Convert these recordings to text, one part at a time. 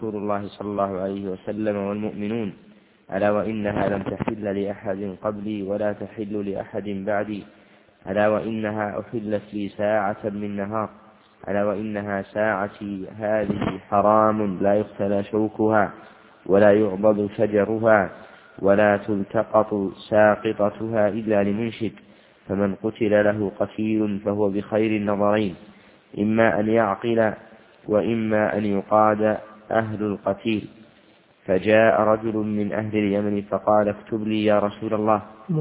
رسول الله صلى الله عليه وسلم والمؤمنون: ألا وإنها لم تحل لأحد قبلي ولا تحل لأحد بعدي، ألا وإنها أحلت لي ساعة من نهار، ألا وإنها ساعتي هذه حرام لا يختلى شوكها ولا يعضد شجرها ولا تلتقط ساقطتها إلا لمنشد، فمن قتل له قتيل فهو بخير النظرين، إما أن يعقل وإما أن يقاد أهل القتيل. فجاء رجل من أهل اليمن فقال: اكتب لي يا رسول الله.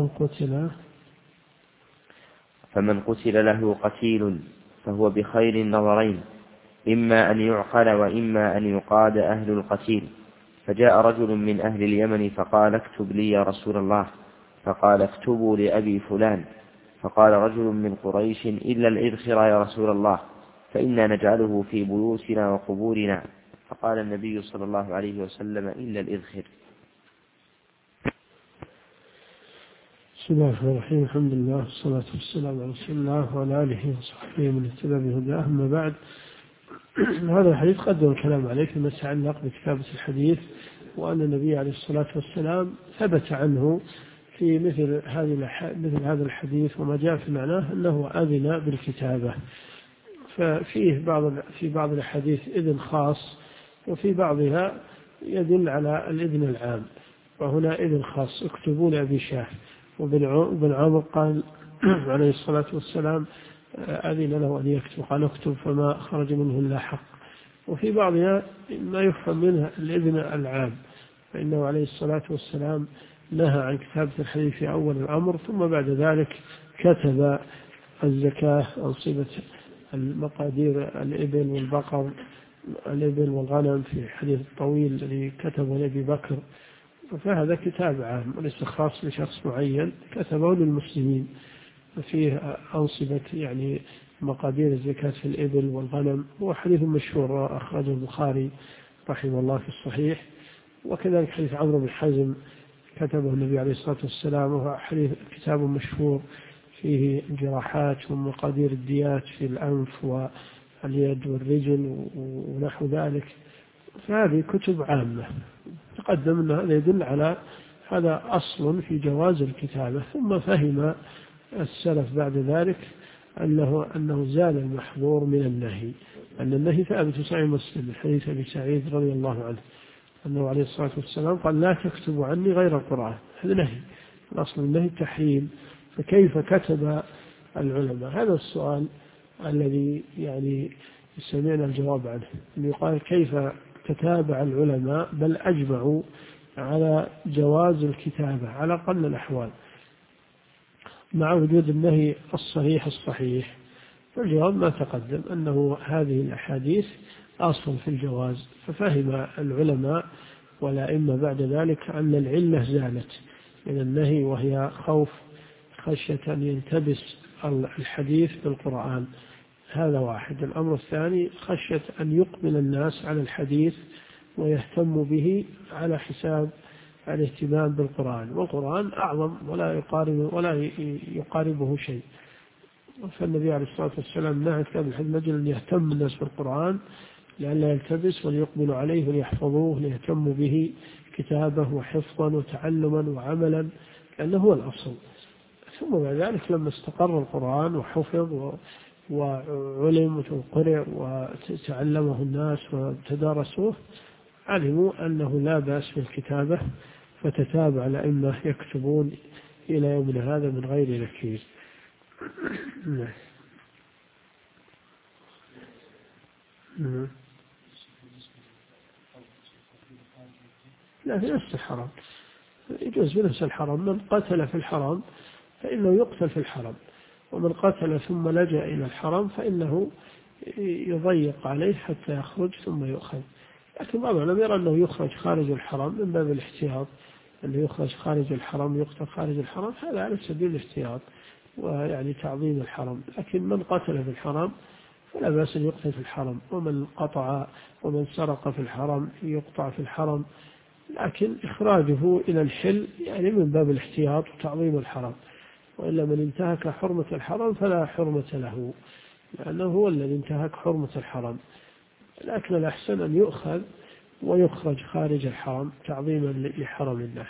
فمن قتل له قتيل فهو بخير النظرين، إما أن يعقل وإما أن يقاد أهل القتيل. فجاء رجل من أهل اليمن فقال: اكتب لي يا رسول الله. فقال: اكتبوا لأبي فلان. فقال رجل من قريش: إلا الإذخر يا رسول الله، فإنا نجعله في بيوتنا وقبورنا. فقال النبي صلى الله عليه وسلم: إلا الإذخر. بسم الله الرحمن الرحيم. الحمد لله والصلاة والسلام على رسول الله وعلى آله وصحبه من اهتدى بهداه. أما بعد، هذا الحديث قدم الكلام عليه فيما يتعلق بكتابة الحديث، وأن النبي عليه الصلاة والسلام ثبت عنه في مثل هذا الحديث وما جاء في معناه أنه أذن بالكتابة. ففيه في بعض الحديث إذن خاص، وفي بعضها يدل على الإذن العام، وهنا إذن خاص: اكتبوا لأبي شاه. وابن عامر قال عليه الصلاة والسلام: أذن له أن يكتب، قال: اكتب، فما خرج منه إلا حق. وفي بعضها ما يفهم منها الإذن العام، فإنه عليه الصلاة والسلام نهى عن كتابة الحديث في أول الأمر، ثم بعد ذلك كتب الزكاة، أنصبة المقادير الإبل والبقر، الإبل والغنم في الحديث الطويل الذي كتبه لأبي بكر. فهذا كتاب عام وليس خاص بشخص معين، كتبه للمسلمين، فيه أنصبة يعني مقادير الزكاة في الإبل والغنم. هو حديث مشهور أخرجه البخاري رحمه الله في الصحيح. وكذلك حديث عمرو بن حزم كتبه النبي عليه الصلاة والسلام، وهو حديث كتاب مشهور فيه الجراحات ومقادير الديات في الأنف واليد والرجل ونحو ذلك. فهذه كتب عامة. تقدم أن هذا يدل على هذا أصل في جواز الكتابة. ثم فهم السلف بعد ذلك أنه زال المحظور من النهي، أن النهي ثابت في صحيح مسلم من حديث أبي سعيد رضي الله عنه أنه عليه الصلاة والسلام قال: لا تكتبوا عني غير القرآن. هذا نهي، الأصل النهي التحريم، فكيف كتب العلماء؟ هذا السؤال الذي يعني سمعنا الجواب عنه، أن يقال كيف تتابع العلماء بل أجمعوا على جواز الكتابة على أقل الأحوال مع وجود النهي الصحيح. فالجواب ما تقدم، أنه هذه الأحاديث أصل في الجواز. ففهم العلماء والأئمة بعد ذلك أن العلة زالت من النهي، وهي خشية أن يلتبس الحديث بالقرآن. هذا واحد. الأمر الثاني: خشية أن يقبل الناس على الحديث ويهتم به على حساب الاهتمام بالقرآن، والقرآن أعظم ولا يقاربه شيء. فالنبي عليه الصلاة والسلام نهى كتاب الحديث أن يهتم الناس بالقرآن لئلا يلتبس، وليقبلوا عليه وليحفظوه، ليهتموا به كتابه وحفظا وتعلما وعملا، لأنه هو الأصل. ثم بعد ذلك لما استقر القرآن وحفظ وعلم وقرئ وتعلمه الناس وتدارسوه، علموا أنه لا بأس بالكتابة، فتتابع الأئمة يكتبون إلى يومنا هذا من غير نكير. لا، في نفس الحرم يجوز، في نفس الحرم. من قتل في الحرم فإنه يقتل في الحرم، ومن قتل ثم لجأ إلى الحرم فإنه يضيق عليه حتى يخرج ثم يؤخذ. لكن بعض العلماء يرى أنه يخرج خارج الحرم من باب الاحتياط، أنه يخرج خارج الحرم يقتل خارج الحرم، هذا على سبيل الاحتياط ويعني تعظيم الحرم. لكن من قتل في الحرم فلا بأس أن يقتل في الحرم، ومن سرق في الحرم يقطع في الحرم، لكن إخراجه إلى الحل يعني من باب الاحتياط وتعظيم الحرم. وإلا من انتهك حرمة الحرم فلا حرمة له، لأنه هو الذي انتهك حرمة الحرم. لكن الأحسن أن يؤخذ ويخرج خارج الحرم تعظيما لحرم الله.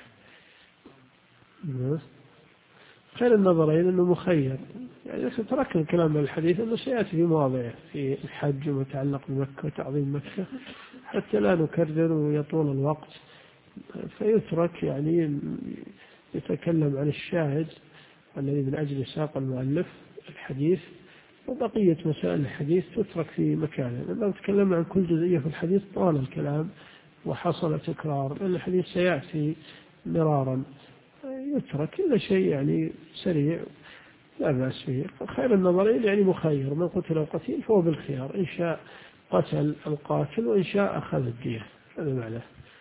خير النظرين أنه مخير، يعني تركنا الكلام عن الحديث أنه سيأتي في مواضعه في الحج ومتعلق بمكة وتعظيم مكة حتى لا نكرر ويطول الوقت، فيترك يعني يتكلم عن الشاهد الذي من أجل ساق المؤلف الحديث، وبقية مسائل الحديث تترك في مكانه. لو تكلمنا عن كل جزئية في الحديث طال الكلام وحصل تكرار، لأن الحديث سيأتي مرارا، يترك كل شيء يعني سريع لا بأس به. خير النظرين يعني مخير، من قتل القتيل فهو بالخيار، إن شاء قتل القاتل وإن شاء أخذ الدية، هذا معناه.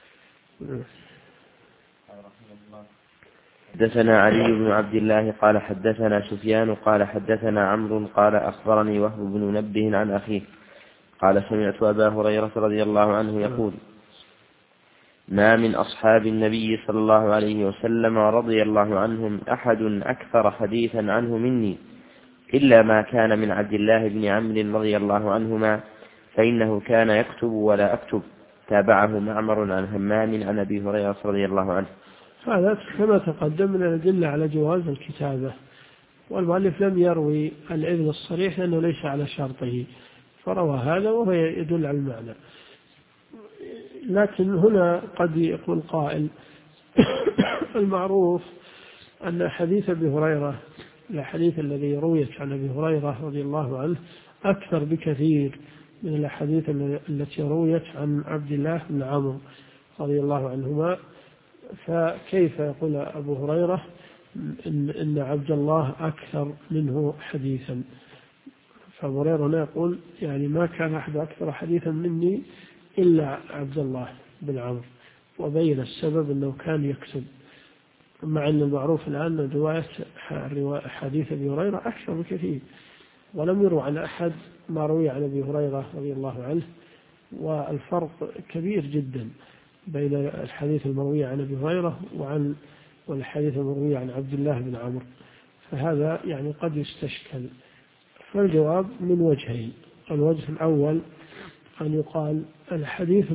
حدثنا علي بن عبد الله قال حدثنا سفيان قال حدثنا عمرو قال أخبرني وهب بن منبه عن أخيه قال سمعت أبا هريرة رضي الله عنه يقول ما من أصحاب النبي صلى الله عليه وسلم رضي الله عنهم أحد أكثر حديثا عنه مني إلا ما كان من عبد الله بن عمرو رضي الله عنهما فإنه كان يكتب ولا أكتب. تابعه معمر عن همام عن أبي هريرة رضي الله عنه. هذا كما تقدم من الأدلة على جواز الكتابة، والمؤلف لم يروي الإذن الصريح لأنه ليس على شرطه، فروى هذا وهو يدل على المعنى. لكن هنا قد يقول قائل المعروف أن حديث أبي هريرة، الحديث الذي رويت عن أبي هريرة رضي الله عنه أكثر بكثير من الأحاديث التي رويت عن عبد الله بن عمرو رضي الله عنهما، فكيف يقول أبو هريرة إن عبد الله أكثر منه حديثا؟ فأبو هريرة يقول يعني ما كان أحد أكثر حديثا مني إلا عبد الله بن عمرو، وبين السبب أنه كان يكتب، مع أن المعروف الآن أن رواية حديث أبي هريرة أكثر بكثير، ولم يروى عن أحد ما روي عن أبي هريرة رضي الله عنه، والفرق كبير جدا بين الحديث المروي عن أبي هريرة والحديث المروي عن عبد الله بن عمرو، فهذا يعني قد يستشكل. فالجواب من وجهين: الوجه الأول أن يقال الحديث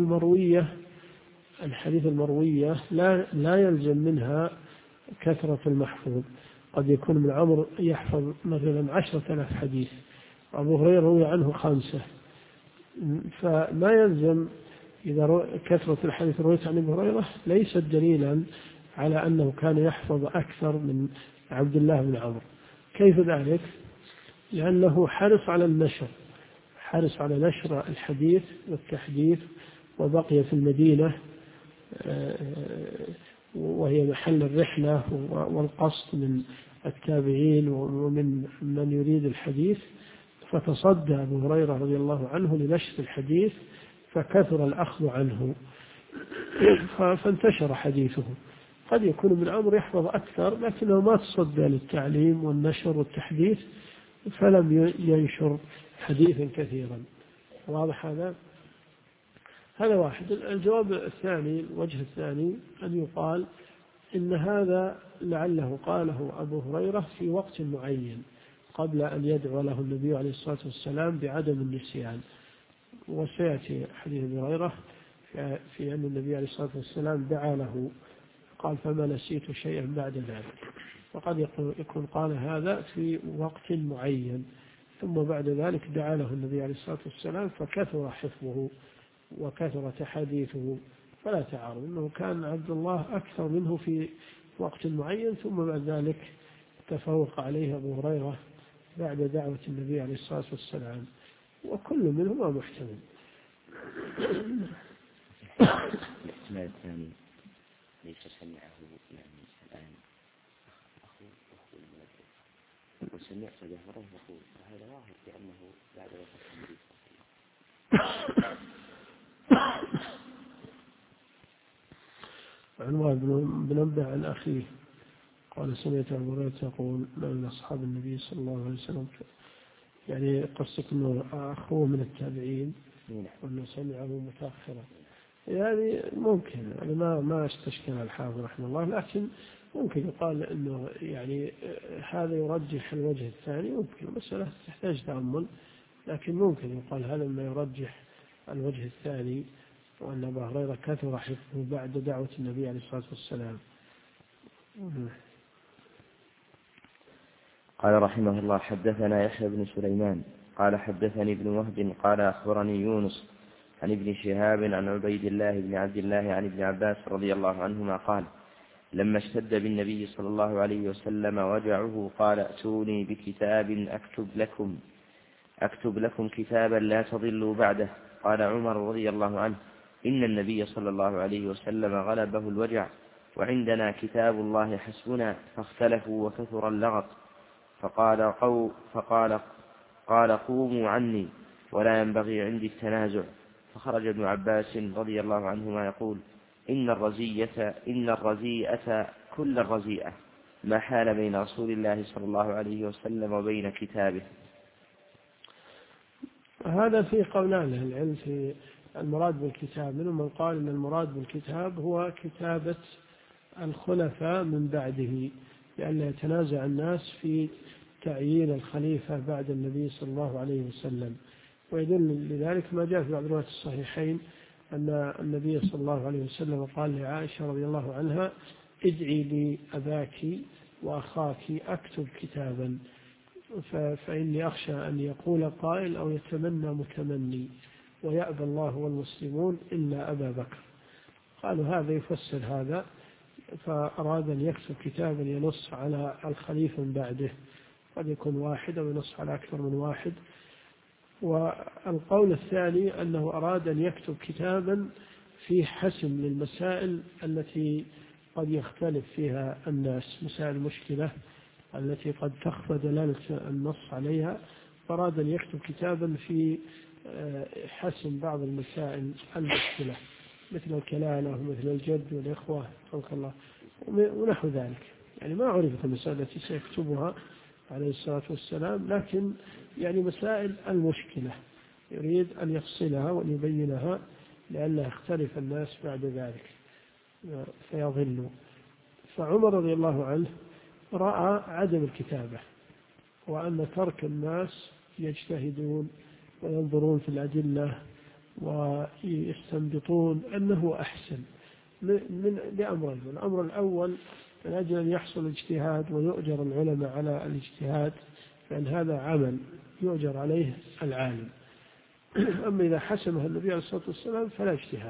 المروية لا يلزم منها كثرة المحفوظ، قد يكون من عمرو يحفظ مثلا 10,000 حديث، أبو هريرة روي عنه 5، فما يلزم إذا كثرة الحديث رويت عن أبي هريرة ليس دليلا على أنه كان يحفظ أكثر من عبد الله بن عمرو. كيف ذلك؟ لأنه حرص على نشر الحديث والتحديث، وبقي في المدينة وهي محل الرحلة والقصد من التابعين ومن من يريد الحديث، فتصدى أبو هريرة رضي الله عنه لنشر الحديث فكثر الأخذ عنه فانتشر حديثه. قد يكون ابن عمرو يحفظ أكثر لكنه ما تصدى للتعليم والنشر والتحديث فلم ينشر حديثا كثيرا. واضح هذا واحد. الجواب الثاني، الوجه الثاني، أن يقال إن هذا لعله قاله أبو هريرة في وقت معين قبل أن يدعو له النبي عليه الصلاة والسلام بعدم النسيان، وسيأتي حديث أبي هريرة في أن النبي عليه الصلاة والسلام دعا له قال فما نسيت شيئا بعد ذلك، وقد يكون قال هذا في وقت معين ثم بعد ذلك دعا له النبي عليه الصلاة والسلام فكثر حفظه وكثر حديثه، فلا تعارض، إنه كان عبد الله أكثر منه في وقت معين ثم بعد ذلك تفوق عليه أبو هريرة بعد دعوة النبي عليه الصلاة والسلام، وكل منهما محتمل. الاحتمال الثاني ليس سمعه يعني الآن أخو المنبه وسمعت أبي هريرة يقول، فهذا ظاهر بأنه بعد وفاة النبي. عنوان بن منبه عن أخيه قال سمعت أبو هريرة يقول من أصحاب النبي صلى الله عليه وسلم، يعني قصة أنه أخوه من التابعين وأنه سمعه متأخرا، يعني ممكن، يعني ما استشكل الحافظ رحمه الله، لكن ممكن يقال أنه يعني هذا يرجح الوجه الثاني، ممكن مسألة تحتاج تأمل، لكن ممكن يقال هذا ما يرجح الوجه الثاني وأن أبا هريرة كثر حفظه بعد دعوة النبي عليه الصلاة والسلام. قال رحمه الله: حدثنا يحيى بن سليمان قال حدثني ابن وهب قال أخبرني يونس عن ابن شهاب عن عبيد الله بن عبد الله عن ابن عباس رضي الله عنهما قال: لما اشتد بالنبي صلى الله عليه وسلم وجعه قال: ائتوني بكتاب أكتب لكم كتابا لا تضلوا بعده. قال عمر رضي الله عنه: إن النبي صلى الله عليه وسلم غلبه الوجع وعندنا كتاب الله حسبنا، فاختلفوا وكثر اللغط، قال قوموا عني ولا ينبغي عندي التنازع. فخرج ابن عباس رضي الله عنهما يقول: إن الرزيئة كل الرزيئة ما حال بين رسول الله صلى الله عليه وسلم وبين كتابه. هذا في قولان العلم في المراد بالكتاب، منهم من قال إن المراد بالكتاب هو كتابة الخلفاء من بعده، لأن يتنازع الناس في تعيين الخليفة بعد النبي صلى الله عليه وسلم. ويدل لذلك ما جاء في بعض روايات الصحيحين أن النبي صلى الله عليه وسلم قال لعائشة رضي الله عنها: ادعي لي أباك وأخاك أكتب كتابا، فإني أخشى أن يقول قائل أو يتمنى متمني ويأبى الله والمسلمون إلا أبا بكر. قالوا هذا يفسر هذا، فأراد أن يكتب كتابا ينص على الخليفة من بعده، قد يكون واحد أو ينص على أكثر من واحد. والقول الثاني أنه أراد أن يكتب كتابا في حسم للمسائل التي قد يختلف فيها الناس، مسائل مشكلة التي قد تخفى دلالة النص عليها، فأراد أن يكتب كتابا في حسم بعض المسائل المشكلة مثل الكلالة ومثل الجد والإخوة خلق الله ونحو ذلك. يعني ما عرفت المسائل التي سيكتبها عليه الصلاة والسلام، لكن يعني مسائل المشكلة يريد أن يفصلها وأن يبينها لئلا يختلف الناس بعد ذلك فيضلوا. فعمر رضي الله عنه رأى عدم الكتابة، وأن ترك الناس يجتهدون وينظرون في الأدلة ويستنبطون أنه أحسن لأمرين. الأمر الأول من أجل أن يحصل اجتهاد ويؤجر العلماء على الاجتهاد، فإن هذا عمل يؤجر عليه العالم. أما إذا حسمه النبي عليه الصلاة والسلام فلا اجتهاد.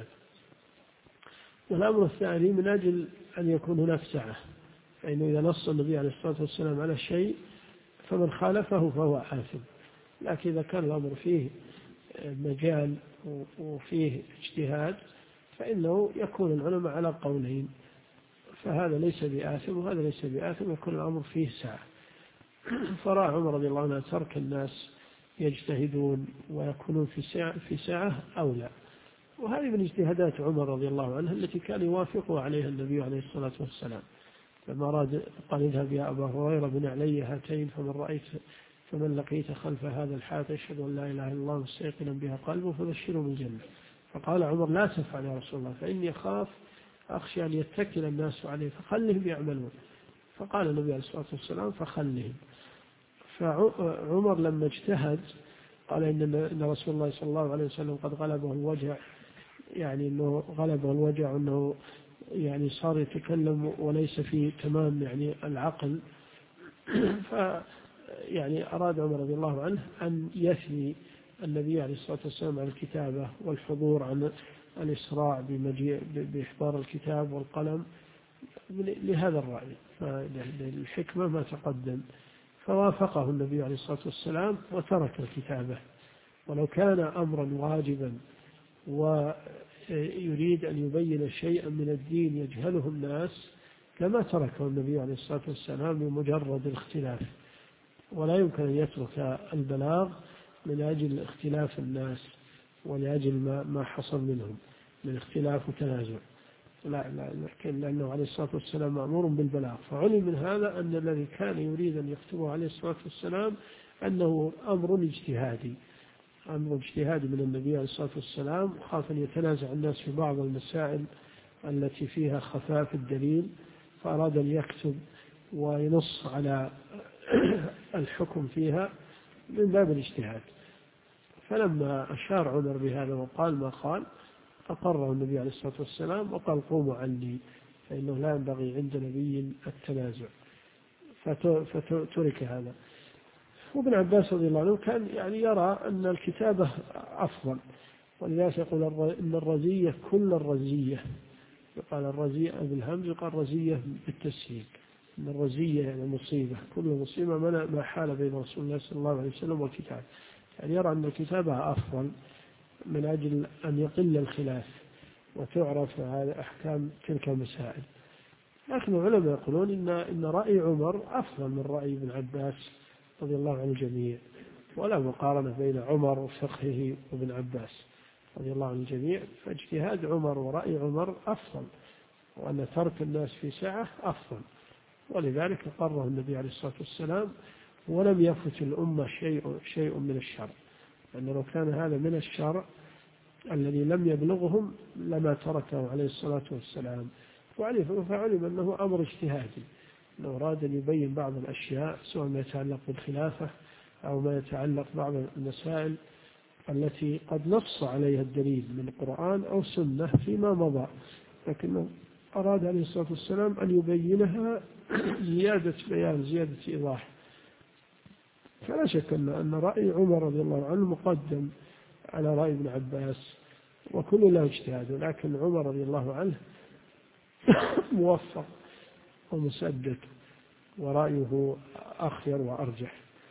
والأمر الثاني من أجل أن يكون هناك سعة، فإنه إذا نص النبي عليه الصلاة والسلام على شيء فمن خالفه فهو آثم. لكن إذا كان الأمر فيه مجال وفيه اجتهاد فإنه يكون العلماء على قولين، فهذا ليس بآثم وهذا ليس بآثم، يكون الأمر فيه سعة. فرأى عمر رضي الله عنه ترك الناس يجتهدون ويكونون في سعة أولى. وهذه من اجتهادات عمر رضي الله عنه التي كان يوافقه عليها النبي عليه الصلاة والسلام، لما أراد قال: اذهب يا أبا هريرة بن علي هاتين فمن لقيت خلف هذا الحائط يشهد أن لا إله إلا الله مستيقنا بها قلبه فبشره بالجنة. فقال عمر: لا تفعل يا رسول الله، فإني أخشى أن يتكل الناس عليه فخلهم يعملون. فقال النبي عليه الصلاة والسلام: فخلهم. فعمر لما اجتهد قال إن رسول الله صلى الله عليه وسلم قد غلبه الوجع، يعني أنه غلبه الوجع أنه يعني صار يتكلم وليس في تمام يعني العقل. يعني أراد عمر رضي الله عنه أن يثني النبي عليه الصلاة والسلام عن الكتابة والحضور عن الإسراع بإحضار الكتاب والقلم لهذا الرأي، فالحكمة ما تقدم. فوافقه النبي عليه الصلاة والسلام وترك الكتابة. ولو كان أمرا واجبا ويريد أن يبين شيئا من الدين يجهله الناس لما تركه النبي عليه الصلاة والسلام بمجرد الاختلاف. ولا يمكن أن يترك البلاغ من أجل اختلاف الناس ولأجل ما حصل منهم من اختلاف وتنازع، لأنه عليه الصلاة والسلام مأمور بالبلاغ. فعلم من هذا أن الذي كان يريد أن يكتبه عليه الصلاة والسلام أنه أمر اجتهادي من النبي عليه الصلاة والسلام، خاف أن يتنازع الناس في بعض المسائل التي فيها خفاء الدليل، فأراد أن يكتب وينص على الحكم فيها من باب الاجتهاد. فلما أشار عمر بهذا وقال ما قال أقره النبي عليه الصلاة والسلام وقال قوموا عني، فإنه لا ينبغي عند نبي التنازع، فترك هذا. وابن عباس رضي الله عنه كان يعني يرى أن الكتابة أفضل، ولذلك يقول إن الرزية كل الرزية، يقال الرزية بالهمز يقال رزية بالتسهيل، إن الرزية يعني مصيبة، كل مصيبة ما حال بين رسول الله صلى الله عليه وسلم والكتاب، يعني يرى أن الكتابة أفضل من أجل أن يقل الخلاف وتعرف هذه أحكام تلك المسائل. لكن العلماء يقولون إن رأي عمر أفضل من رأي ابن عباس رضي الله عن الجميع، ولا مقارنة بين عمر وفقهه وابن عباس رضي الله عن الجميع، فاجتهاد عمر ورأي عمر أفضل، وأن ترك الناس في ساعة أفضل، ولذلك قرره النبي عليه الصلاة والسلام ولم يفت الأمة شيء من الشرع، لأنه لو كان هذا من الشرع الذي لم يبلغهم لما تركه عليه الصلاة والسلام، فعلم أنه أمر اجتهادي، أنه أراد أن يبين بعض الأشياء سواء ما يتعلق بالخلافة أو ما يتعلق بعض المسائل التي قد نص عليها الدليل من القرآن أو سنة فيما مضى، لكنه أراد عليه الصلاة والسلام أن يبينها زيادة بيان، زيادة إيضاح. فلا شك أن رأي عمر رضي الله عنه مقدم على رأي ابن عباس، وكل له اجتهاد، لكن عمر رضي الله عنه موفق ومسدد ورأيه أخير وأرجح.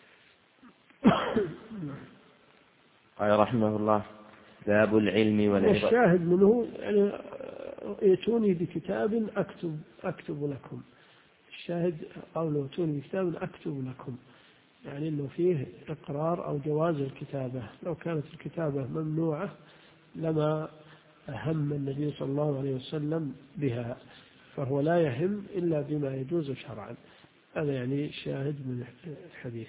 قال رحمه الله: باب العلم والعبر. والشاهد منه يعني ائتوني بكتاب أكتب لكم، الشاهد قوله ائتوني بكتاب أكتب لكم، يعني أنه فيه إقرار أو جواز الكتابة. لو كانت الكتابة ممنوعة لما أهم النبي صلى الله عليه وسلم بها، فهو لا يهم إلا بما يجوز شرعا. هذا يعني شاهد من الحديث.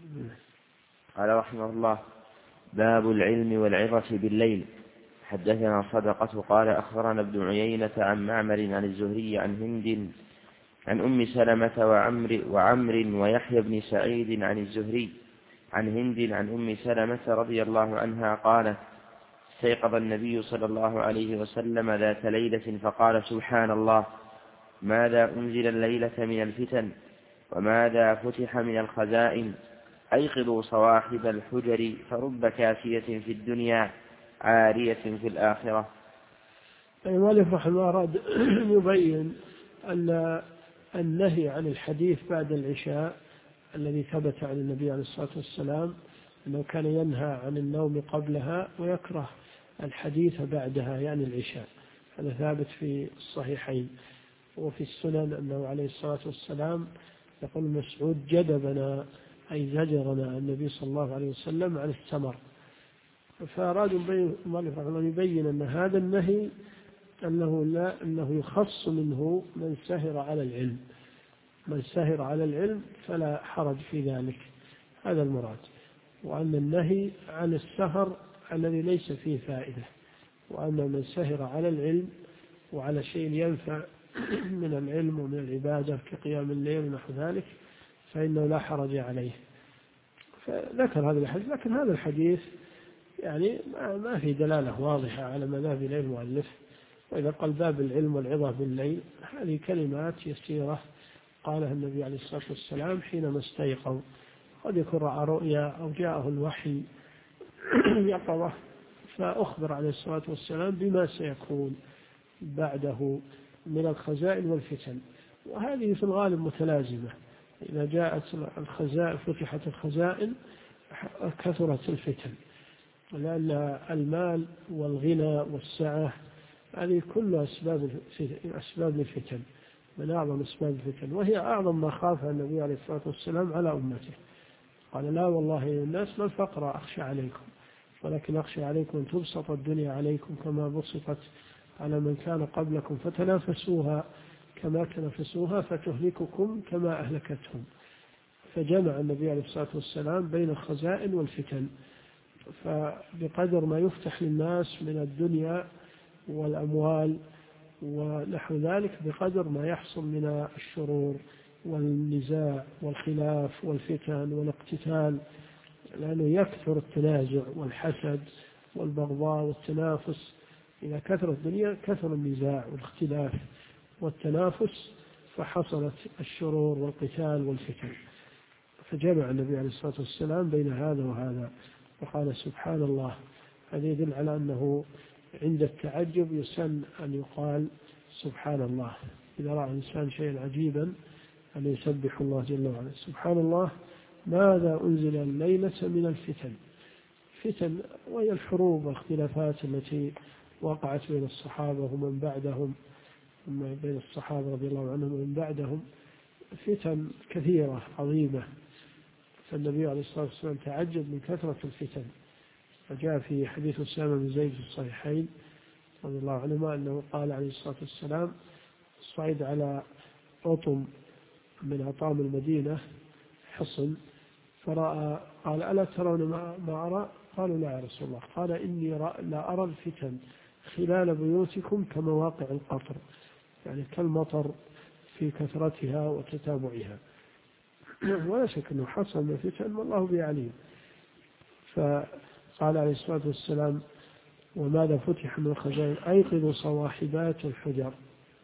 قال رحمه الله: باب العلم والعظة بالليل. حدثنا صدقة قال أخبرنا ابن عيينة عن معمر عن الزهري عن هند عن أم سلمة وعمر ويحيى بن سعيد عن الزهري عن هند عن أم سلمة رضي الله عنها قالت: استيقظ النبي صلى الله عليه وسلم ذات ليلة فقال: سبحان الله، ماذا أنزل الليلة من الفتن وماذا فتح من الخزائن، أيقظوا صواحب الحجر فرب كاسية في الدنيا عارية في الآخرة. المؤلف رحمه الله أراد أن يبين أن النهي عن الحديث بعد العشاء الذي ثبت عن النبي عليه الصلاة والسلام أنه كان ينهى عن النوم قبلها ويكره الحديث بعدها يعني العشاء، هذا ثابت في الصحيحين. وفي السنن أنه عليه الصلاة والسلام يقول مسعود: جدبنا أي زجرنا النبي صلى الله عليه وسلم عن السمر. فأراد المؤلف رحمه الله يبين أن هذا النهي أنه يخص منه من سهر على العلم، من سهر على العلم فلا حرج في ذلك، هذا المراد. وأن النهي عن السهر الذي ليس فيه فائدة، وأن من سهر على العلم وعلى شيء ينفع من العلم ومن العبادة كقيام الليل ونحو ذلك فإنه لا حرج عليه. فذكر هذا الحديث، لكن هذا الحديث يعني ما في دلالة واضحة على مذهب إليه المؤلف. وإذا قال باب العلم والعظة بالليل، هذه كلمات يسيرة قالها النبي عليه الصلاة والسلام حينما استيقظ، قد يكون رأى رؤيا أو جاءه الوحي يقظة فأخبر عليه الصلاة والسلام بما سيكون بعده من الخزائن والفتن، وهذه في الغالب متلازمة. إذا جاءت الخزائن فتحت الخزائن كثرت الفتن، لأن المال والغنى والسعة هذه كلها أسباب الفتن، من أعظم أسباب الفتن، وهي أعظم ما خافها النبي عليه الصلاة والسلام على أمته. قال: لا والله يا الناس ما الفقر أخشى عليكم، ولكن أخشى عليكم أن تبسط الدنيا عليكم كما بسطت على من كان قبلكم فتنافسوها كما تنافسوها فتهلككم كما أهلكتهم. فجمع النبي عليه الصلاة والسلام بين الخزائن والفتن، فبقدر ما يفتح للناس من الدنيا والأموال ونحو ذلك بقدر ما يحصل من الشرور والنزاع والخلاف والفتن والاقتتال، لأنه يكثر التنازع والحسد والبغضاء والتنافس إذا كثر الدنيا كثر النزاع والاختلاف والتنافس، فحصلت الشرور والقتال والفتن. فجمع النبي عليه الصلاة والسلام بين هذا وهذا، وقال سبحان الله. هذا يدل على أنه عند التعجب يسن أن يقال سبحان الله. إذا رأى الإنسان شيئا عجيبا أن يسبح الله جل وعلا. سبحان الله ماذا أنزل الليلة من الفتن. فتن وهي الحروب والاختلافات التي وقعت بين الصحابة ومن بعدهم، بين الصحابة رضي الله عنهم ومن بعدهم، فتن كثيرة عظيمة. فالنبي عليه الصلاة والسلام تعجب من كثرة الفتن. فجاء في حديث أسامة بن زيد في الصحيحين رضي الله عنهما أنه قال عليه الصلاة والسلام: صعد على أطم من أطام المدينة حصن، فرأى، قال: ألا ترون ما أرى؟ قالوا: لا يا رسول الله. قال: إني لا أرى الفتن خلال بيوتكم كمواقع القطر، يعني كالمطر في كثرتها وتتابعها. ولا شك أنه حصل من فتن والله به عليم. فقال عليه الصلاة والسلام: وماذا فتح من الخزائن؟ أيقظوا صواحبات الحجر.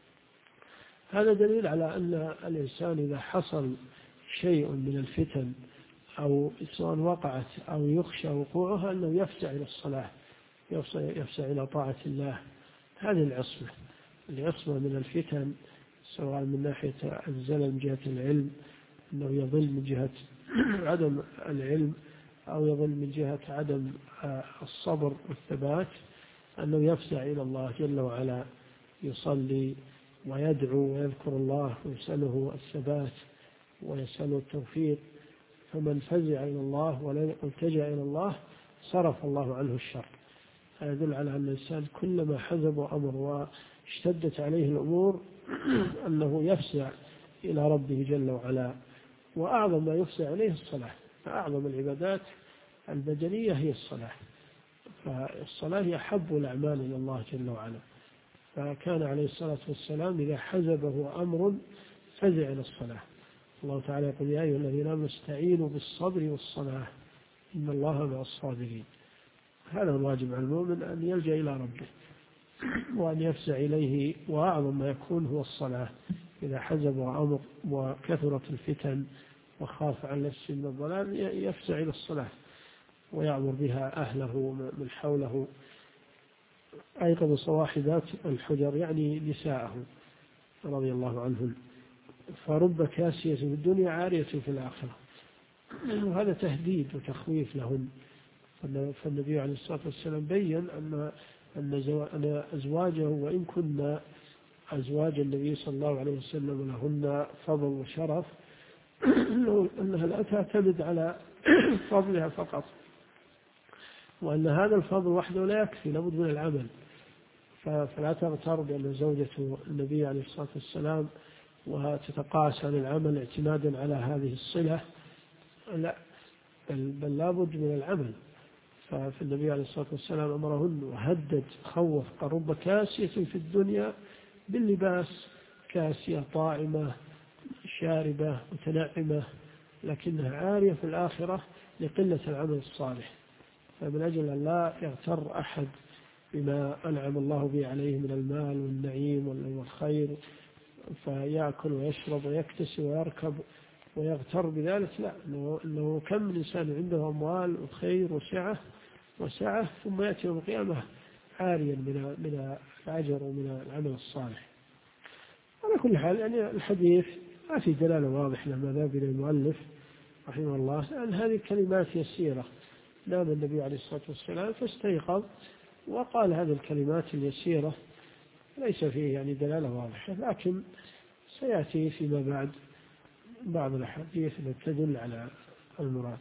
هذا دليل على أن الإنسان إذا حصل شيء من الفتن أو سواء وقعت أو يخشى وقوعها أنه يفزع إلى الصلاة، يفزع إلى طاعة الله. هذه العصمة من الفتن، سواء من ناحية الزلل من جهة العلم، أنه يضل من جهة عدم العلم، أو يضل من جهة عدم الصبر والثبات، أنه يفزع إلى الله جل وعلا، يصلي ويدعو ويذكر الله ويسأله الثبات ويسأله التوفيق. فمن فزع إلى الله والتجأ إلى الله صرف الله عنه الشر. هذا يدل على أن الإنسان كلما حزب أمر واشتدت عليه الأمور أنه يفزع إلى ربه جل وعلا. وأعظم ما يفزع عليه الصلاة، فأعظم العبادات البدنية هي الصلاة. فالصلاة هي أحب الأعمال إلى الله جل وعلا. فكان عليه الصلاة والسلام إذا حزبه أمر فزع إلى الصلاة. الله تعالى يقول: يا أيها الذين آمنوا استعينوا بالصبر والصلاة إن الله مع الصابرين. هذا الواجب على المؤمن، أن يلجأ إلى ربه وأن يفزع إليه، وأعظم ما يكون هو الصلاة. إذا حزب أمر وكثرت الفتن وخاف عن نفسه من الضلال يفزع إلى الصلاة ويعمر بها أهله من حوله. أيقظ صواحبات الحجر يعني نساءه رضي الله عنهم. فرب كاسية في الدنيا عارية في الآخرة. وهذا تهديد وتخويف لهن. فالنبي عليه الصلاة والسلام بين أن أزواجه وإن كنا أزواج النبي صلى الله عليه وسلم لهن فضل وشرف، أنها لا تعتمد على فضلها فقط، وأن هذا الفضل وحده لا يكفي، لابد من العمل. فلا تغتر بأن زوجة النبي عليه الصلاة والسلام وتتقاعس عن العمل اعتمادا على هذه الصلة، لا، بل لابد من العمل. فالنبي عليه الصلاة والسلام أمرهن وهدد خوف: رب كاسية في الدنيا باللباس، كاسية طاعمة شاربة متنعمة، لكنها عارية في الآخرة لقلة العمل الصالح. فمن أجل أن لا يغتر أحد بما أنعم الله به عليه من المال والنعيم والخير، فيأكل ويشرب ويكتسي ويركب ويغتر بذلك، لا، إنه كم من إنسان عنده أموال وخير وسعة ثم يأتي يوم القيامة عاريا من الأجر ومن العمل الصالح. على كل حال يعني الحديث ما في دلالة واضحة لما ذهب إلى المؤلف رحمه الله، لأن هذه كلمات يسيرة. نام النبي عليه الصلاة والسلام فاستيقظ وقال هذه الكلمات اليسيرة، ليس فيه يعني دلالة واضحة، لكن سيأتي فيما بعد بعض الأحاديث التي تدل على المراد.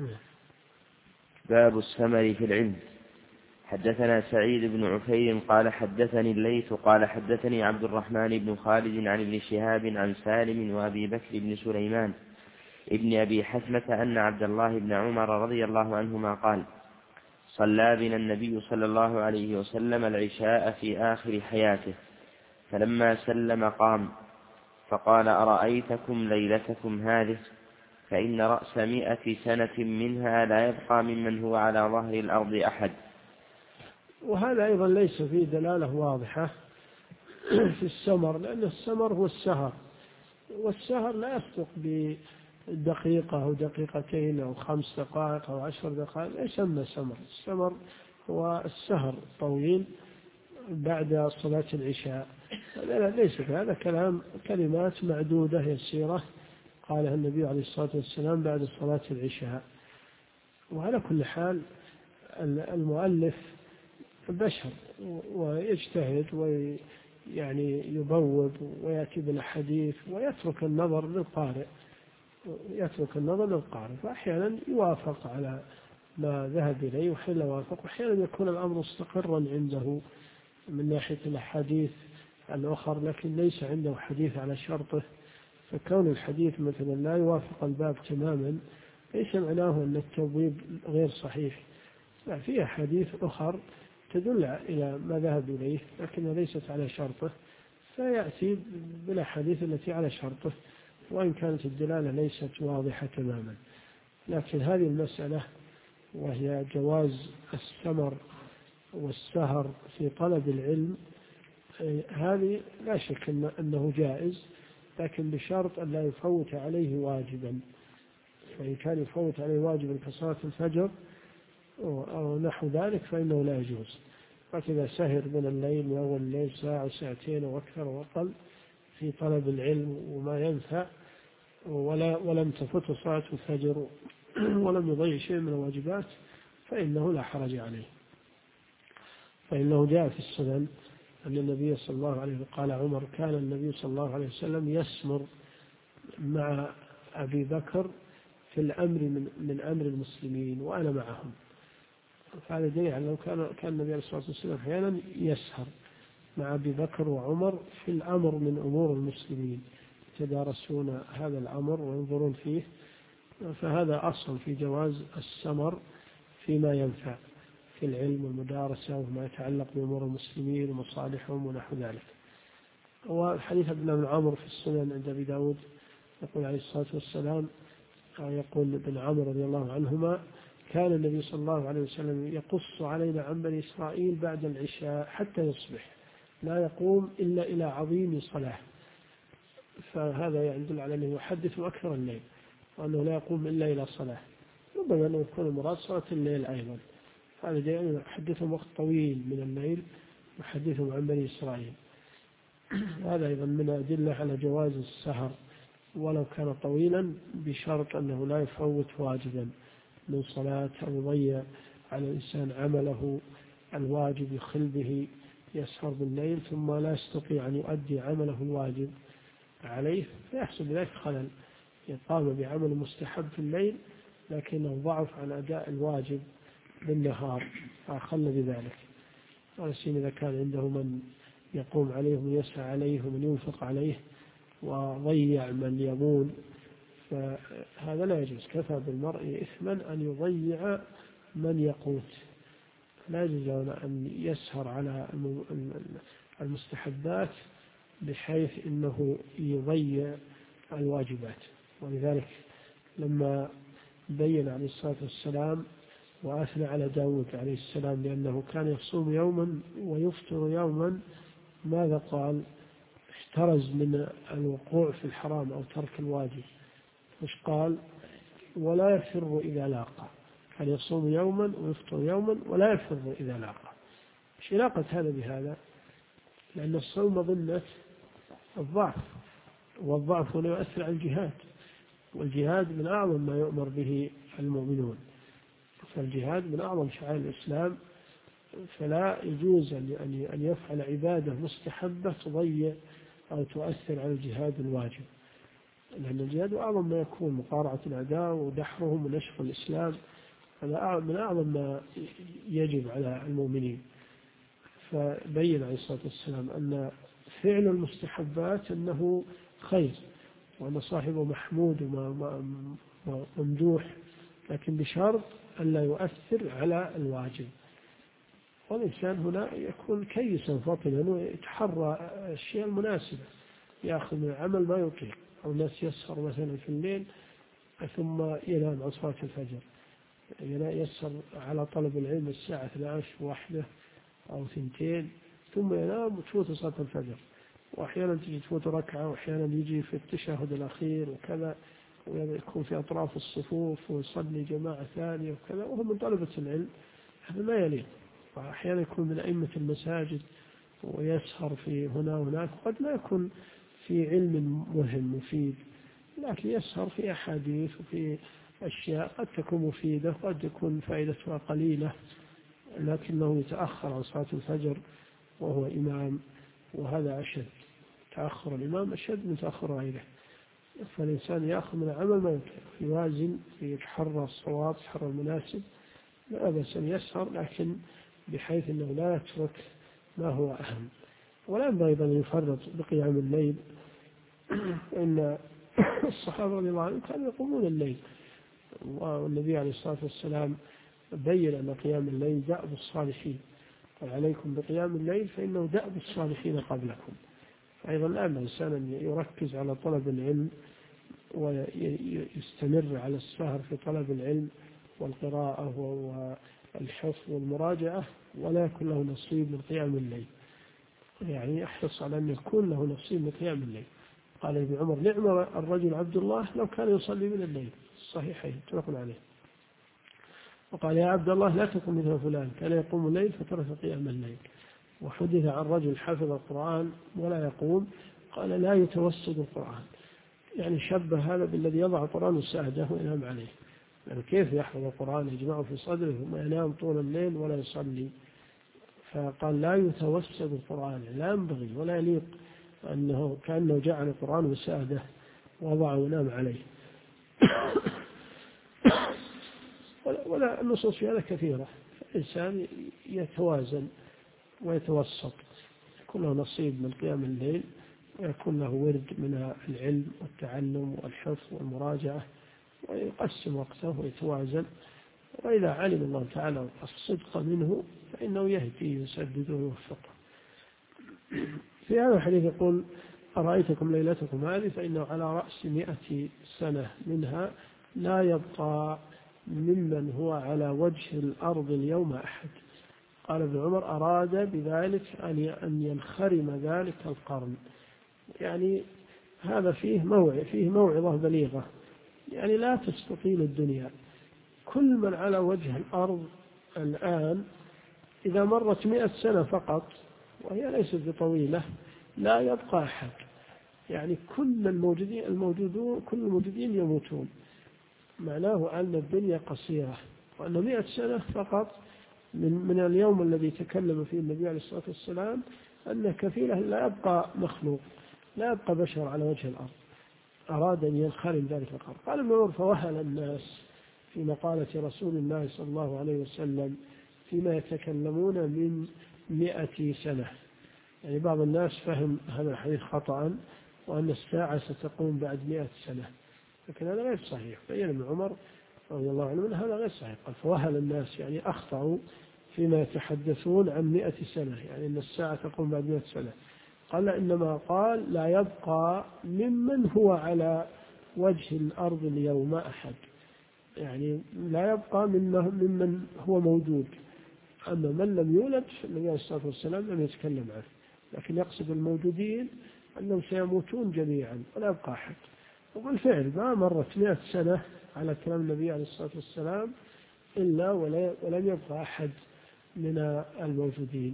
باب السمر في العلم. حدثنا سعيد بن عفير قال حدثني الليث قال حدثني عبد الرحمن بن خالد عن ابن شهاب عن سالم وأبي بكر بن سليمان ابن أبي حثمة أن عبد الله بن عمر رضي الله عنهما قال: صلى بنا النبي صلى الله عليه وسلم العشاء في آخر حياته، فلما سلم قام فقال: أرأيتكم ليلتكم هذه؟ فإن رأس 100 سنة منها لا يبقى ممن هو على ظهر الأرض أحد. وهذا أيضا ليس فيه دلالة واضحة في السمر، لأن السمر هو السهر، والسهر لا يصدق بدقيقة أو دقيقتين أو 5 دقائق أو 10 دقائق، لا يسمى سمر. السمر هو السهر الطويل بعد صلاة العشاء. ليس هذا كلمات معدودة يسيرة قالها النبي عليه الصلاة والسلام بعد صلاة العشاء. وعلى كل حال المؤلف بشر ويجتهد ويعني يبوب ويأتي بالحديث ويترك النظر للقارئ، فأحيانا يوافق على ما ذهب إليه وحين وافق، وأحيانا يكون الأمر مستقرا عنده من ناحية الأحاديث الأخر لكن ليس عنده حديث على شرطه. فكون الحديث مثلا لا يوافق الباب تماما ليس معناه أن التبويب غير صحيح، لا، في أحاديث أخر تدل إلى ما ذهب إليه لكنها ليست على شرطه، فيأتي بالأحاديث التي على شرطه وإن كانت الدلالة ليست واضحة تماما. لكن هذه المسألة وهي جواز السمر والسهر في طلب العلم، هذه لا شك أنه جائز، لكن بشرط أن لا يفوت عليه واجبا. فإن كان يفوت عليه واجبا كصلاة الفجر أو نحو ذلك فإنه لا يجوز. فإذا سهر من الليل من أول الليل ساعة وساعتين وأكثر وأقل في طلب العلم وما ينفع ولم تفت صلاة الفجر ولم يضيع شيء من الواجبات فإنه لا حرج عليه. فإنه جاء في السنن أن النبي صلى الله عليه وسلم قال عمر: كان النبي صلى الله عليه وسلم يسمر مع أبي بكر في الأمر من أمر المسلمين وأنا معهم. فهذا دليل على أنه كان النبي عليه الصلاة والسلام أحيانا يسهر مع أبي بكر وعمر في الأمر من أمور المسلمين، يتدارسون هذا الأمر وينظرون فيه. فهذا أصل في جواز السمر فيما ينفع في العلم والمدارسة وما يتعلق بأمور المسلمين ومصالحهم ونحو ذلك. وحديث ابن بن عمرو في السنن عند أبي داود يقول عليه الصلاة والسلام، يقول ابن عمرو رضي الله عنهما: كان النبي صلى الله عليه وسلم يقص علينا عن بني إسرائيل بعد العشاء حتى يصبح، لا يقوم إلا إلى عظيم صلاة. فهذا يدل على أنه يحدث أكثر الليل وأنه لا يقوم إلا إلى صلاة، ربما أنه يكون المراد صلاة الليل أيضا. هذا جاء يحدثهم وقت طويل من الليل يحدثهم عن بني إسرائيل. هذا أيضا من أدلة على جواز السهر ولو كان طويلا بشرط أنه لا يفوت واجبا من صلاة أو يضيع على الإنسان عمله الواجب يخل به، يسهر بالليل ثم لا يستطيع أن يؤدي عمله الواجب عليه فيحصل بذلك خلل، يقام بعمل مستحب في الليل لكنه ضعف عن أداء الواجب بالنهار فأخل بذلك. ولكن إذا كان عنده من يقوم عليه ومن يسعى عليه ومن ينفق عليه وضيع من يمون فهذا لا يجوز. كفى بالمرء إثما أن يضيع من يقوت، لا يجوز أن يسهر على المستحبات بحيث أنه يضيع الواجبات. ولذلك لما بين عليه الصلاة والسلام وأثنى على داود عليه السلام لأنه كان يصوم يوما ويفطر يوما، ماذا قال؟ احترز من الوقوع في الحرام أو ترك الواجب. مش قال؟ ولا يفر إذا لاقى. كان يصوم يوما ويفطر يوما ولا يفر إذا لاقى. مش علاقة هذا بهذا؟ لأن الصوم مظنة الضعف، والضعف هنا يؤثر على الجهاد، والجهاد من أعظم ما يؤمر به المؤمنون، فالجهاد من أعظم شعائر الإسلام، فلا يجوز أن يفعل عبادة مستحبة تضيع أو تؤثر على الجهاد الواجب، لأن الجهاد أعظم ما يكون، مقارعة الأعداء ودحرهم ونشر الإسلام، هذا من أعظم ما يجب على المؤمنين. فبين عليه الصلاة والسلام أن فعل المستحبات أنه خير وأن صاحبه محمود وممدوح، لكن بشرط أن لا يؤثر على الواجب. والإنسان هنا يكون كيسا فطنا ويتحرى الشيء المناسب، يأخذ من العمل ما يطيق. أو الناس يسهر مثلا في الليل ثم ينام عن صلاة الفجر، يسهر على طلب العلم الساعة 12 1 أو 2 ثم ينام وتفوت صلاة الفجر، وأحيانا تجي تفوت ركعة، وأحيانا يجي في التشهد الأخير وكذا، ويكون في أطراف الصفوف ويصلي جماعة ثانية وكذا، وهو من طلبة العلم، هذا ما يليق. وأحيانا يكون من أئمة المساجد ويسهر في هنا وهناك، قد لا يكون في علم مهم مفيد، لكن يسهر في أحاديث وفي أشياء قد تكون مفيدة، قد تكون فائدتها قليلة، لكنه يتأخر عن صلاة الفجر وهو إمام، وهذا أشد، تأخر الإمام أشد من تأخر غيره. فالإنسان يأخذ من العمل ما يوازن، يتحرى الصواب، يتحرى المناسب، لا بأس أن يسهر، لكن بحيث أنه لا يترك ما هو أهم. ولا ينبغي أن يفرط بقيام الليل، إن الصحابة رضي الله عنهم كانوا يقومون الليل، والنبي عليه الصلاة والسلام بين أن قيام الليل دأب الصالحين، قال عليكم بقيام الليل فإنه دأب الصالحين قبلكم. أيضا الآن الإنسان أن يركز على طلب العلم ويستمر على السهر في طلب العلم والقراءة والحفظ والمراجعة، ولا يكون له نصيب من قيام الليل، يعني يحرص على أن يكون له نصيب من قيام الليل. قال ابن عمر: نعم الرجل عبد الله لو كان يصلي من الليل، الصحيحين متفق عليه. وقال: يا عبد الله لا تكن مثل فلان كان يقوم الليل فترك قيام الليل. وحدث عن رجل حفظ القرآن ولا يقوم، قال: لا يتوسد القرآن، يعني شبه هذا بالذي يضع القرآن الساعدة وينام عليه، يعني كيف يحفظ القرآن يجمعه في صدره ثم ينام طول الليل ولا يصلي؟ فقال: لا يتوسد القرآن، لا ينبغي ولا يليق أنه كأنه جعل القرآن وساده وضع ونام عليه. ولا النصوص في هذا كثيرة، الإنسان يتوازن ويتوسط، يكون له نصيب من قيام الليل، ويكون له ورد من العلم والتعلم والحفظ والمراجعة، ويقسم وقته ويتوازن. وإذا علم الله تعالى الصدق منه فإنه يهدي يسدده ويوفقه. في هذا الحديث يقول: أرأيتكم ليلتكم هذه فإنه على رأس 100 سنة منها لا يبقى ممن هو على وجه الأرض اليوم أحد. قال ابن عمر: أراد بذلك أن ينخرم ذلك القرن، يعني هذا فيه موعظة بليغة، يعني لا تستطيل الدنيا. كل من على وجه الأرض الآن إذا مرت 100 سنة فقط، وهي ليست بطويلة، لا يبقى أحد، يعني كل الموجودين يموتون. معناه أن الدنيا قصيرة، وأن 100 سنة فقط من اليوم الذي تكلم فيه النبي عليه الصلاة والسلام أن كفيله لا يبقى مخلوق، لا يبقى بشر على وجه الأرض. أراد أن ينخرم ذلك القرن. قال ابن عمر: فوهل الناس في مقالة رسول الله صلى الله عليه وسلم فيما يتكلمون من 100 سنة، يعني بعض الناس فهم هذا الحديث خطأ، وأن الساعة ستقوم بعد 100 سنة، لكن هذا غير صحيح. بين ابن عمر رضي الله عنه أن هذا غير صحيح. قال: فوهل الناس، يعني أخطأوا فيما يتحدثون عن 100 سنة، يعني أن الساعة تقوم بعد 100 سنة. قال: إنما قال: لا يبقى ممن هو على وجه الأرض اليوم أحد، يعني لا يبقى ممن هو موجود. أما من لم يولد النبي عليه الصلاة والسلام لم يتكلم عنه، لكن يقصد الموجودين أنهم سيموتون جميعا ولا يبقى أحد. وبالفعل ما مرت 100 سنة على كلام النبي عليه الصلاة والسلام إلا ولم يبقى أحد من الموجودين.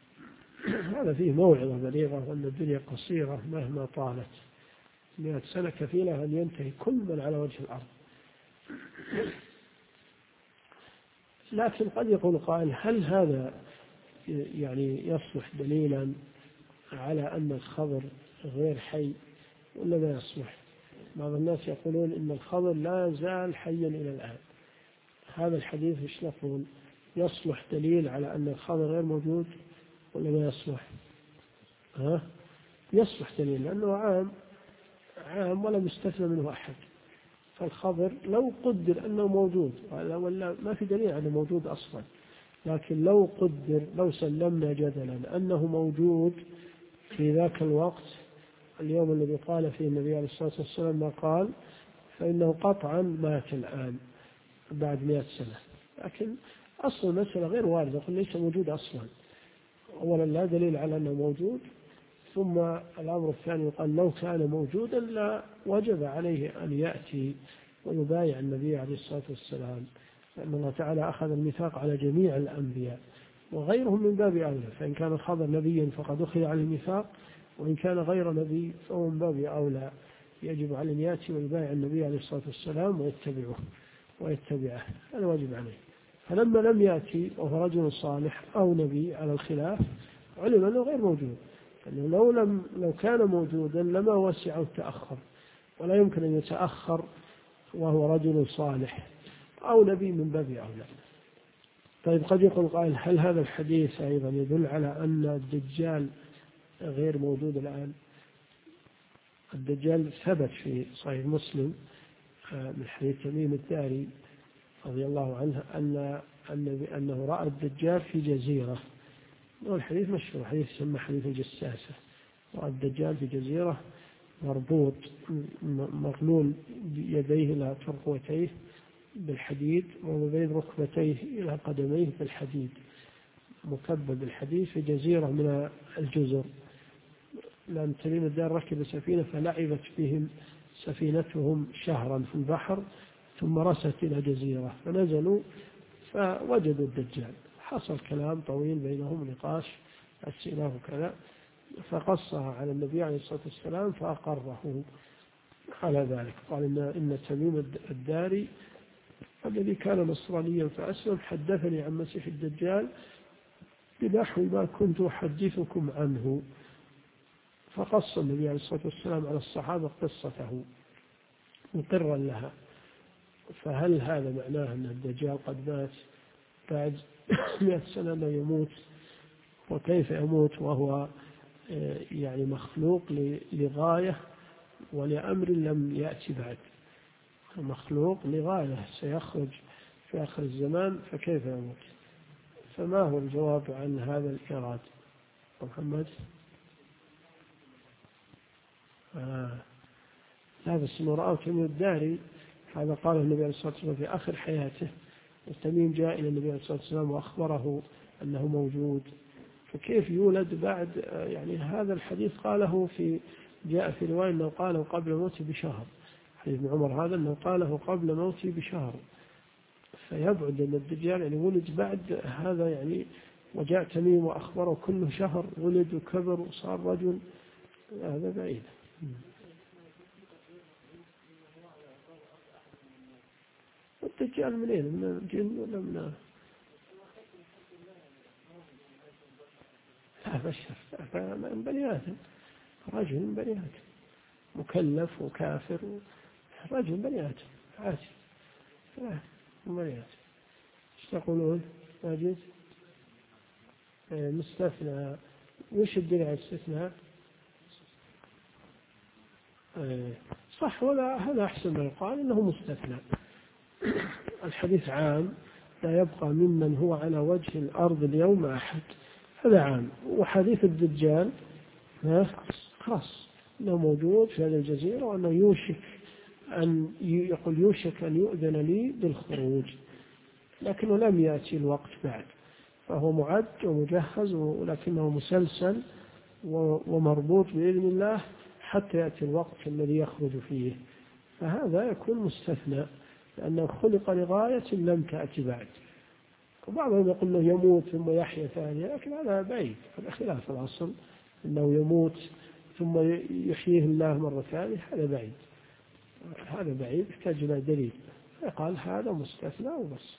هذا فيه موعظة بليغة، وأن الدنيا قصيرة مهما طالت، 100 سنة كفيلة أن ينتهي كل من على وجه الأرض. لكن قد يقول قائل: هل هذا يعني يصلح دليلا على أن الخضر غير حي ولا لا يصلح؟ بعض الناس يقولون إن الخضر لا يزال حيا إلى الآن. هذا الحديث إيش نقول؟ يصلح دليل على أن الخضر غير موجود ولا ما يصلح؟ يصلح دليل، لأنه عام ولا مستثنى منه أحد. فالخضر لو قدر أنه موجود، ولا ما في دليل أنه موجود أصلا، لكن لو سلمنا جدلا أنه موجود في ذاك الوقت، اليوم الذي قال فيه النبي عليه الصلاة والسلام ما قال، فإنه قطعا مات الآن بعد 100 سنة. لكن أصل المسألة غير واردة، ليس موجود أصلا. أولا لا دليل على أنه موجود، ثم الأمر الثاني قال لو كان موجودا لا وجب عليه أن يأتي ويبايع النبي عليه الصلاة والسلام، لأن الله تعالى أخذ الميثاق على جميع الأنبياء وغيرهم من باب أولى، فإن كان الخضر نبيا فقد أخذ على الميثاق، وإن كان غير نبي فهو من باب أولى، يجب عليه أن يأتي ويبايع النبي عليه الصلاة والسلام ويتبعه، هذا واجب عليه. فلما لم يأتي وهو رجل صالح أو نبي على الخلاف علم أنه غير موجود، لأنه لو كان موجودا لما وسعه التأخر، ولا يمكن أن يتأخر وهو رجل صالح أو نبي من باب أولى. طيب قد يقول قائل هل هذا الحديث أيضا يدل على أن الدجال غير موجود الآن؟ الدجال ثبت في صحيح مسلم من حديث تميم الداري رضي الله عنه أنه رأى الدجال في جزيرة، والحديث مشهور، حديث يسمى حديث الجساسة، رأى الدجال في جزيرة مربوط مغلول بيديه إلى ترقوتيه بالحديد، وبين ركبتيه إلى قدميه بالحديد، مكبب بالحديد في جزيرة من الجزر. لأن تميم الدار ركب سفينة فلعبت بهم سفينتهم شهرا في البحر، ثم رست إلى جزيرة فنزلوا فوجدوا الدجال، حصل كلام طويل بينهم، نقاش، أسئلة وكذا، فقصها على النبي عليه الصلاة والسلام فأقره على ذلك، قال إن تميم الداري الذي كان نصرانيا فأسلم حدثني عن مسيح الدجال بنحو ما كنت أحدثكم عنه. فقص النبي عليه الصلاة والسلام على الصحابة قصته مقرا لها. فهل هذا معناه أن الدجال قد مات بعد 100 سنة أنه يموت؟ وكيف يموت وهو يعني مخلوق لغاية ولأمر لم يأتي بعد، مخلوق لغاية سيخرج في آخر الزمان، فكيف يموت؟ فما هو الجواب عن هذا الإيراد محمد؟ لا بس إنه رأى تميم الداري، هذا قاله النبي عليه الصلاة والسلام في آخر حياته، وتميم جاء إلى النبي عليه الصلاة والسلام وأخبره أنه موجود، فكيف يولد بعد؟ يعني هذا الحديث قاله جاء في رواية أنه قاله قبل موته بشهر، حديث ابن عمر هذا أنه قاله قبل موته بشهر، فيبعد أن الدجال يعني ولد بعد هذا، يعني وجاء تميم وأخبره كله شهر، ولد وكبر وصار رجل، هذا بعيد. الدجال منين؟ من الجن ولا من؟ لا بشر، من بني آدم، رجل من بني آدم، مكلف وكافر، رجل بني آدم عادي، لا من بني آدم. ايش تقولون؟ ماجد مستثنى، وش الدليل على الاستثناء؟ صح، ولا هذا أحسن ما يقال إنه مستثنى. الحديث عام، لا يبقى ممن هو على وجه الأرض اليوم أحد، هذا عام. وحديث الدجال خاص، أنه موجود في هذه الجزيرة، وأنه يوشك أن يؤذن لي بالخروج، لكنه لم يأتي الوقت بعد، فهو معد ومجهز، ولكنه مسلسل ومربوط بإذن الله حتى يأتي الوقت الذي يخرج فيه، فهذا يكون مستثنى لأنه خلق لغاية لم تأتي بعد. وبعضهم يقول له يموت ثم يحيا ثانية، لكن هذا بعيد، هذا خلاف الأصل أنه يموت ثم يحييه الله مرة ثانية، هذا بعيد يحتاج إلى دليل، فقال هذا مستثنى وبس.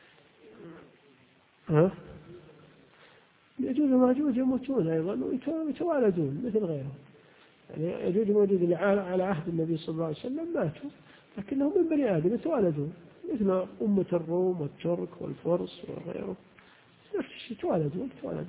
يجوز وماجوج يموتون أيضا ويتوالدون مثل غيرهم، يعني يجوز وماجوج على عهد النبي صلى الله عليه وسلم ماتوا، لكنهم من بني آدم يتوالدون مثل أمة الروم والترك والفرس وغيره، نفس الشيء يتوالدون.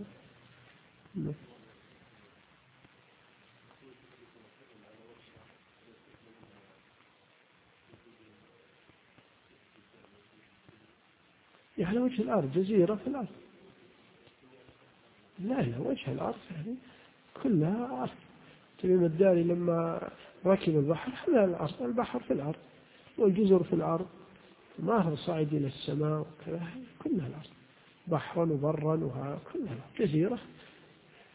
على وجه الأرض، جزيرة في الأرض، لا وجه الأرض يعني كلها أرض. تميم الداري لما ركب البحر هذا الأرض، البحر في الأرض والجزر في الأرض، ما هو صاعد إلى السماء وكذا، كلها الأرض، بحرا وبرا كلها جزيرة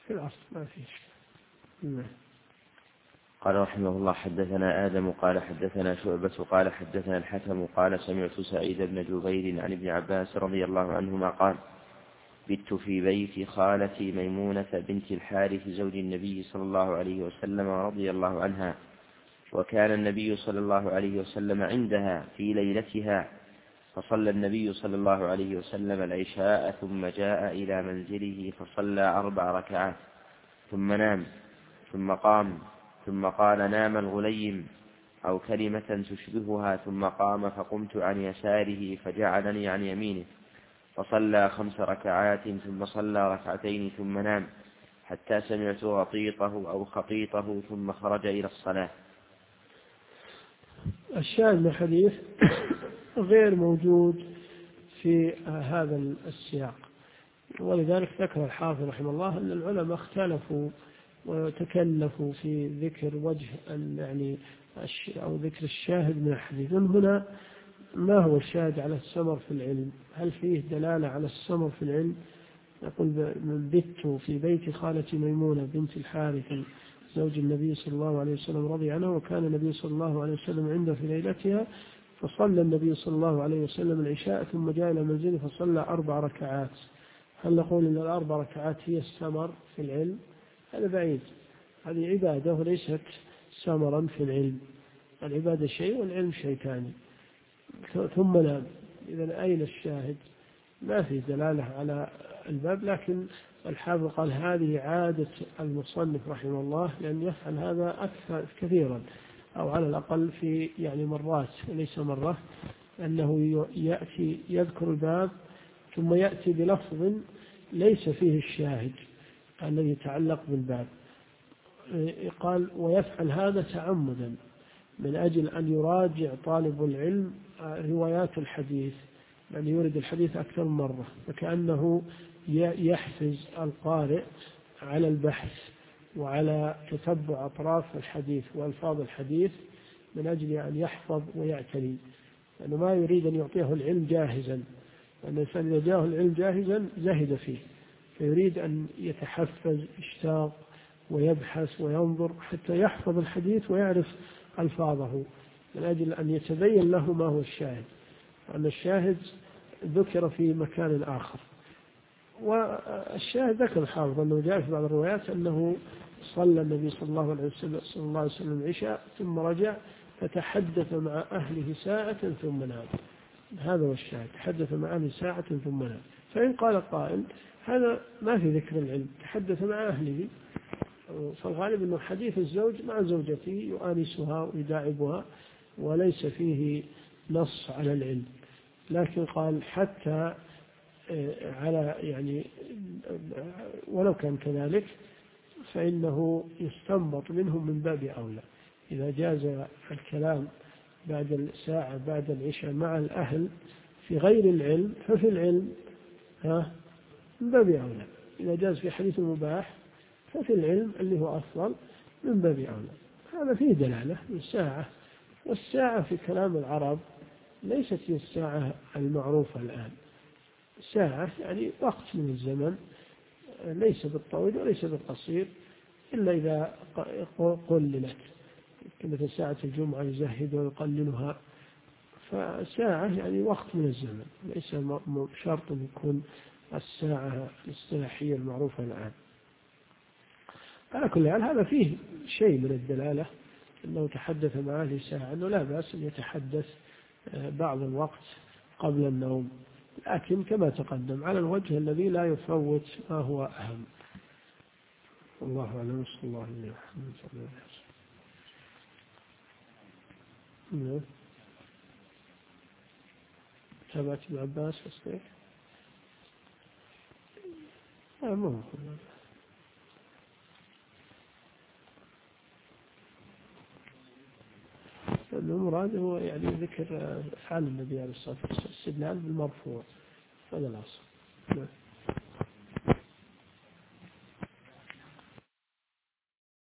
في الأصل ما في شيء. قال رحمه الله حدثنا آدم قال حدثنا شعبة قال حدثنا الحكم قال سمعت سعيد بن جبير عن ابن عباس رضي الله عنهما قال بت في بيت خالتي ميمونة بنت الحارث زوج النبي صلى الله عليه وسلم رضي الله عنها، وكان النبي صلى الله عليه وسلم عندها في ليلتها، فصلى النبي صلى الله عليه وسلم العشاء ثم جاء إلى منزله فصلى 4 ركعات ثم نام، ثم قام ثم قال نام الغليم أو كلمة تشبهها، ثم قام فقمت عن يساره فجعلني عن يمينه، فصلى 5 ركعات ثم صلى 2 ركعتين ثم نام حتى سمعت غطيطه أو خطيطه ثم خرج إلى الصلاة. الشاهد من الحديث غير موجود في هذا السياق، ولذلك ذكر الحافظ رحمه الله أن العلماء اختلفوا وتكلفوا في ذكر وجه يعني أو ذكر الشاهد من الحديث. هنا ما هو الشاهد على السمر في العلم؟ هل فيه دلالة على السمر في العلم؟ يقول من بت في بيت خالتي ميمونة بنت الحارث زوج النبي صلى الله عليه وسلم رضي عنه، وكان النبي صلى الله عليه وسلم عنده في ليلتها، فصلى النبي صلى الله عليه وسلم العشاء ثم جاء إلى منزله فصلى 4 ركعات. هل نقول أن 4 ركعات هي السمر في العلم؟ هذا بعيد، هذه عبادة وليست سمرا في العلم. العبادة شيء والعلم شيء ثاني. ثم نام. إذا أين الشاهد؟ ما في دلالة على الباب، لكن الحافظ قال هذه عادة المصنف رحمه الله، لأن يفعل هذا أكثر كثيرا، أو على الأقل في يعني مرات وليس مرة، أنه يأتي يذكر الباب ثم يأتي بلفظ ليس فيه الشاهد الذي يتعلق بالباب. قال ويفعل هذا تعمدا من أجل أن يراجع طالب العلم روايات الحديث، يعني يورد الحديث أكثر من مرة، فكأنه يحفز القارئ على البحث وعلى تتبع أطراف الحديث وألفاظ الحديث من أجل أن يحفظ ويعتني، لأنه ما يريد أن يعطيه العلم جاهزا، لأن الإنسان إذا جاءه العلم جاهزا زهد فيه، فيريد أن يتحفز يشتاق ويبحث وينظر حتى يحفظ الحديث ويعرف ألفاظه، من أجل أن يتبين له ما هو الشاهد، وأن الشاهد ذكر في مكان آخر. والشاهد ذكر الحافظ أنه جاء في بعض الروايات أنه صلى النبي صلى الله عليه وسلم العشاء ثم رجع فتحدث مع أهله ساعة ثم نام. هذا هو الشاهد، تحدث مع أهله ساعة ثم نام. فإن قال قائل هذا ما في ذكر العلم، تحدث مع أهله، فالغالب أنه حديث الزوج مع زوجته يؤانسها ويداعبها وليس فيه نص على العلم، لكن قال حتى على يعني ولو كان كذلك فإنه يستنبط منهم من باب أولى، إذا جاز الكلام بعد الساعة بعد العشاء مع الأهل في غير العلم ففي العلم من باب أولى، إذا جاز في حديث المباح ففي العلم اللي هو أفضل من باب أولى. هذا فيه دلالة الساعة، والساعة في كلام العرب ليست هي الساعة المعروفة الآن، ساعة يعني وقت من الزمن ليس بالطويل وليس بالقصير إلا إذا قللت، مثل ساعة الجمعة يزهد ويقللها، فساعة يعني وقت من الزمن، ليس شرط أن يكون الساعة الاصطلاحية المعروفة الآن. على كل حال هذا فيه شيء من الدلالة أنه تحدث مع أهله ساعة، أنه لا بأس أن يتحدث بعض الوقت قبل النوم، لكن كما تقدم على الوجه الذي لا يفوت ما هو أهم. والله أعلم. صلى الله عليه وسلم. تابعت ابن عباس في الصحيح؟ مو المراد هو يعني ذكر أفعال النبي عليه الصلاة والسلام، استدلال بالمرفوع، هذا الأصل.